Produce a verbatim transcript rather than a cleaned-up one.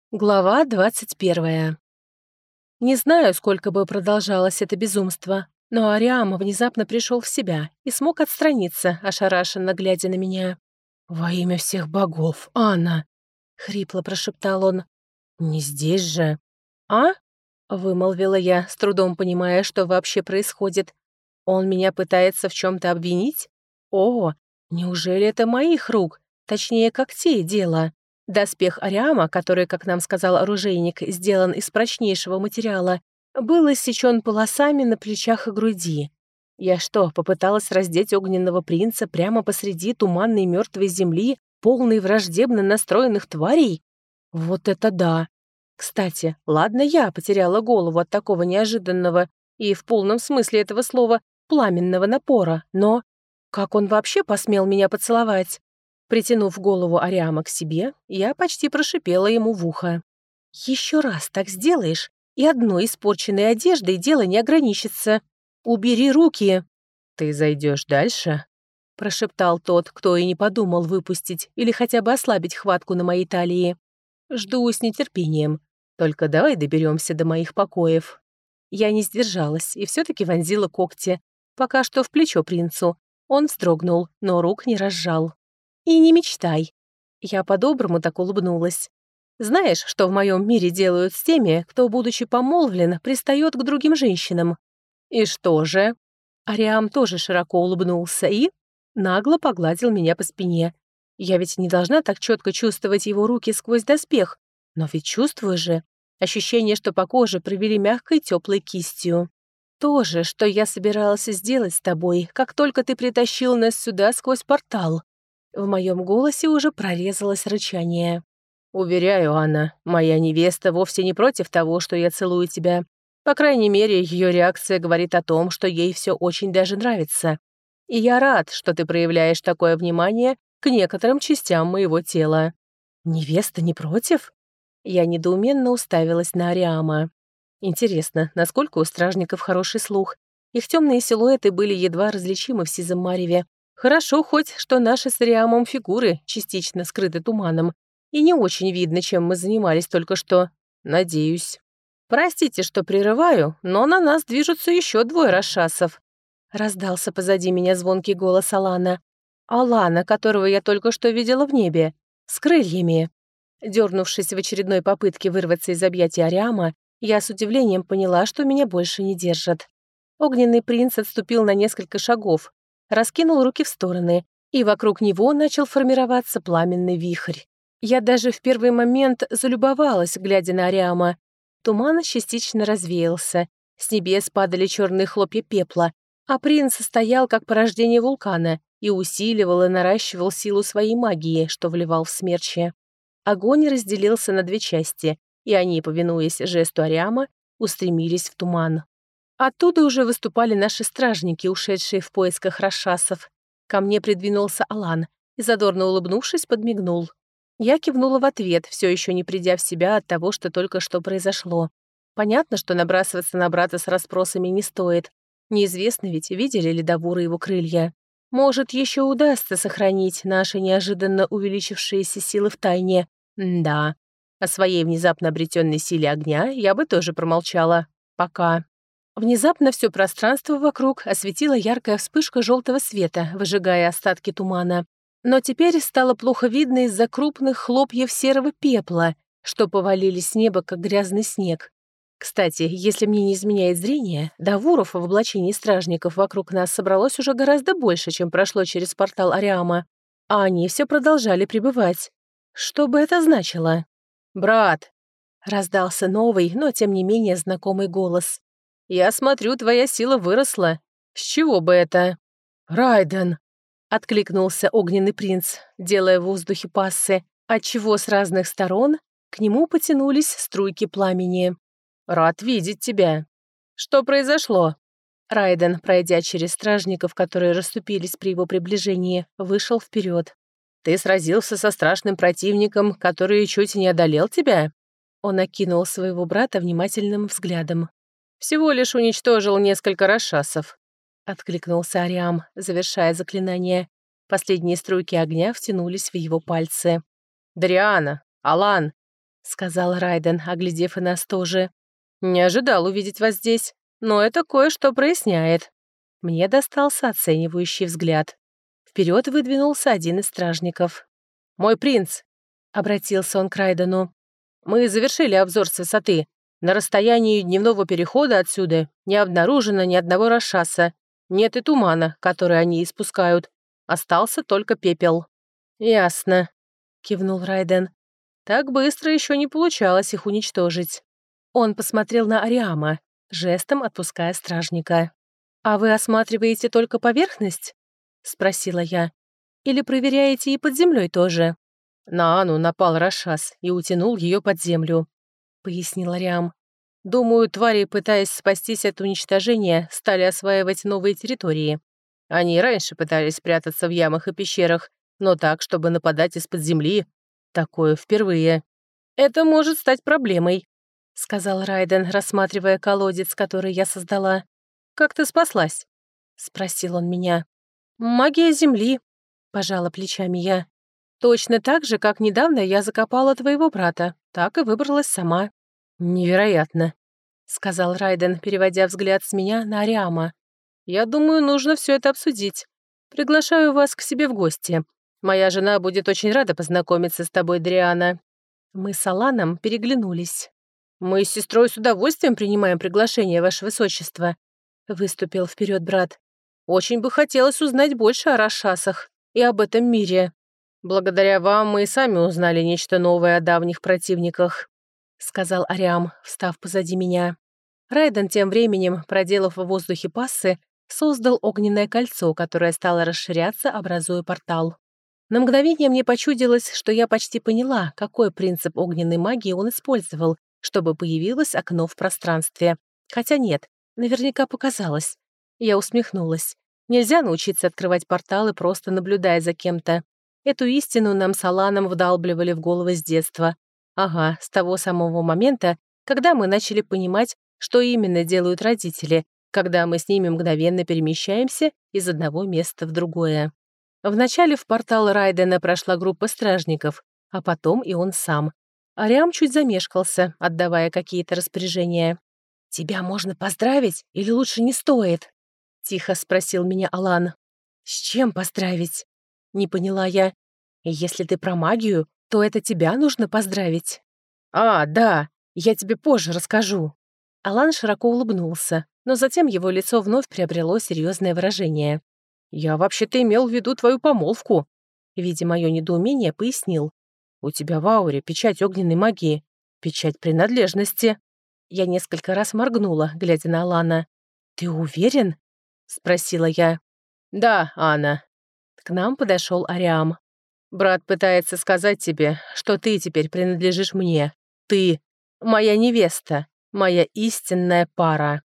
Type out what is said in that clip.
Глава двадцать первая. Не знаю, сколько бы продолжалось это безумство, но Ариам внезапно пришел в себя и смог отстраниться, ошарашенно глядя на меня. «Во имя всех богов, Анна!» — хрипло прошептал он. «Не здесь же!» «А?» — вымолвила я, с трудом понимая, что вообще происходит. «Он меня пытается в чем-то обвинить? О, неужели это моих рук, точнее, когтей дело?» Доспех Ариама, который, как нам сказал оружейник, сделан из прочнейшего материала, был иссечен полосами на плечах и груди. Я что, попыталась раздеть огненного принца прямо посреди туманной мертвой земли, полной враждебно настроенных тварей? Вот это да! Кстати, ладно, я потеряла голову от такого неожиданного и, в полном смысле этого слова, пламенного напора, но как он вообще посмел меня поцеловать? Притянув голову Ариама к себе, я почти прошипела ему в ухо. «Еще раз так сделаешь, и одной испорченной одеждой дело не ограничится. Убери руки!» «Ты зайдешь дальше?» — прошептал тот, кто и не подумал выпустить или хотя бы ослабить хватку на моей талии. «Жду с нетерпением. Только давай доберемся до моих покоев». Я не сдержалась и все-таки вонзила когти, пока что в плечо принцу. Он вздрогнул, но рук не разжал. «И не мечтай». Я по-доброму так улыбнулась. «Знаешь, что в моем мире делают с теми, кто, будучи помолвлен, пристает к другим женщинам?» «И что же?» Ариам тоже широко улыбнулся и нагло погладил меня по спине. Я ведь не должна так четко чувствовать его руки сквозь доспех, но ведь чувствую же. Ощущение, что по коже провели мягкой теплой кистью. То же, что я собиралась сделать с тобой, как только ты притащил нас сюда сквозь портал. В моем голосе уже прорезалось рычание. «Уверяю, Анна, моя невеста вовсе не против того, что я целую тебя. По крайней мере, ее реакция говорит о том, что ей все очень даже нравится. И я рад, что ты проявляешь такое внимание к некоторым частям моего тела». «Невеста не против?» Я недоуменно уставилась на Ариама. Интересно, насколько у стражников хороший слух? Их темные силуэты были едва различимы в сизом мареве. Хорошо хоть, что наши с Ариамом фигуры частично скрыты туманом, и не очень видно, чем мы занимались только что. Надеюсь. Простите, что прерываю, но на нас движутся еще двое расшасов. Раздался позади меня звонкий голос Алана. Алана, которого я только что видела в небе. С крыльями. Дернувшись в очередной попытке вырваться из объятий Ариама, я с удивлением поняла, что меня больше не держат. Огненный принц отступил на несколько шагов, раскинул руки в стороны, и вокруг него начал формироваться пламенный вихрь. Я даже в первый момент залюбовалась, глядя на Ариама. Туман частично развеялся, с небес падали черные хлопья пепла, а принц стоял как порождение вулкана и усиливал и наращивал силу своей магии, что вливал в смерчи. Огонь разделился на две части, и они, повинуясь жесту Ариама, устремились в туман. Оттуда уже выступали наши стражники, ушедшие в поисках расшасов. Ко мне придвинулся Алан и, задорно улыбнувшись, подмигнул. Я кивнула в ответ, все еще не придя в себя от того, что только что произошло. Понятно, что набрасываться на брата с расспросами не стоит. Неизвестно ведь, видели ли Давура его крылья. Может, еще удастся сохранить наши неожиданно увеличившиеся силы в тайне. М-да. О своей внезапно обретенной силе огня я бы тоже промолчала. Пока. Внезапно все пространство вокруг осветила яркая вспышка желтого света, выжигая остатки тумана. Но теперь стало плохо видно из-за крупных хлопьев серого пепла, что повалились с неба, как грязный снег. Кстати, если мне не изменяет зрение, Давуров в облачении стражников вокруг нас собралось уже гораздо больше, чем прошло через портал Ариама. А они все продолжали пребывать. Что бы это значило? «Брат!» — раздался новый, но тем не менее знакомый голос. «Я смотрю, твоя сила выросла. С чего бы это?» «Райден!» — откликнулся огненный принц, делая в воздухе пассы, отчего с разных сторон к нему потянулись струйки пламени. «Рад видеть тебя. Что произошло?» Райден, пройдя через стражников, которые расступились при его приближении, вышел вперед. «Ты сразился со страшным противником, который чуть не одолел тебя?» Он окинул своего брата внимательным взглядом. «Всего лишь уничтожил несколько расшасов», — откликнулся Ариам, завершая заклинание. Последние струйки огня втянулись в его пальцы. «Дариана! Алан!» сказал Райден, оглядев и нас тоже. «Не ожидал увидеть вас здесь, но это кое-что проясняет». Мне достался оценивающий взгляд. Вперед выдвинулся один из стражников. «Мой принц», — обратился он к Райдену, — «мы завершили обзор с высоты. На расстоянии дневного перехода отсюда не обнаружено ни одного расшаса. Нет и тумана, который они испускают. Остался только пепел». «Ясно», — кивнул Райден. «Так быстро еще не получалось их уничтожить». Он посмотрел на Ариама, жестом отпуская стражника. «А вы осматриваете только поверхность?» — спросила я. «Или проверяете и под землей тоже?» «На Анну напал Рашас и утянул ее под землю», — пояснил Ариам. «Думаю, твари, пытаясь спастись от уничтожения, стали осваивать новые территории. Они и раньше пытались прятаться в ямах и пещерах, но так, чтобы нападать из-под земли. Такое впервые. Это может стать проблемой», — сказал Райден, рассматривая колодец, который я создала. «Как ты спаслась?» — спросил он меня. «Магия земли», — пожала плечами я. «Точно так же, как недавно я закопала твоего брата, так и выбралась сама». «Невероятно», — сказал Райден, переводя взгляд с меня на Ариама. «Я думаю, нужно все это обсудить. Приглашаю вас к себе в гости. Моя жена будет очень рада познакомиться с тобой, Дриана». Мы с Аланом переглянулись. «Мы с сестрой с удовольствием принимаем приглашение, ваше высочество», — выступил вперед брат. «Очень бы хотелось узнать больше о Рашасах и об этом мире. Благодаря вам мы и сами узнали нечто новое о давних противниках», — сказал Ариам, встав позади меня. Райден тем временем, проделав в воздухе пассы, создал огненное кольцо, которое стало расширяться, образуя портал. На мгновение мне почудилось, что я почти поняла, какой принцип огненной магии он использовал, чтобы появилось окно в пространстве. Хотя нет, наверняка показалось. Я усмехнулась. Нельзя научиться открывать порталы, просто наблюдая за кем-то. Эту истину нам с Аланом вдалбливали в головы с детства. Ага, с того самого момента, когда мы начали понимать, что именно делают родители, когда мы с ними мгновенно перемещаемся из одного места в другое. Вначале в портал Райдена прошла группа стражников, а потом и он сам. Ариам чуть замешкался, отдавая какие-то распоряжения. «Тебя можно поздравить или лучше не стоит?» — тихо спросил меня Алан. «С чем поздравить?» — не поняла я. «Если ты про магию, то это тебя нужно поздравить». «А, да, я тебе позже расскажу». Алан широко улыбнулся, но затем его лицо вновь приобрело серьезное выражение. «Я вообще-то имел в виду твою помолвку», — видя мое недоумение, пояснил. «У тебя в ауре печать огненной магии, печать принадлежности». Я несколько раз моргнула, глядя на Алана. «Ты уверен?» — спросила я. «Да, Анна». К нам подошел Ариам. «Брат пытается сказать тебе, что ты теперь принадлежишь мне. Ты — моя невеста, моя истинная пара».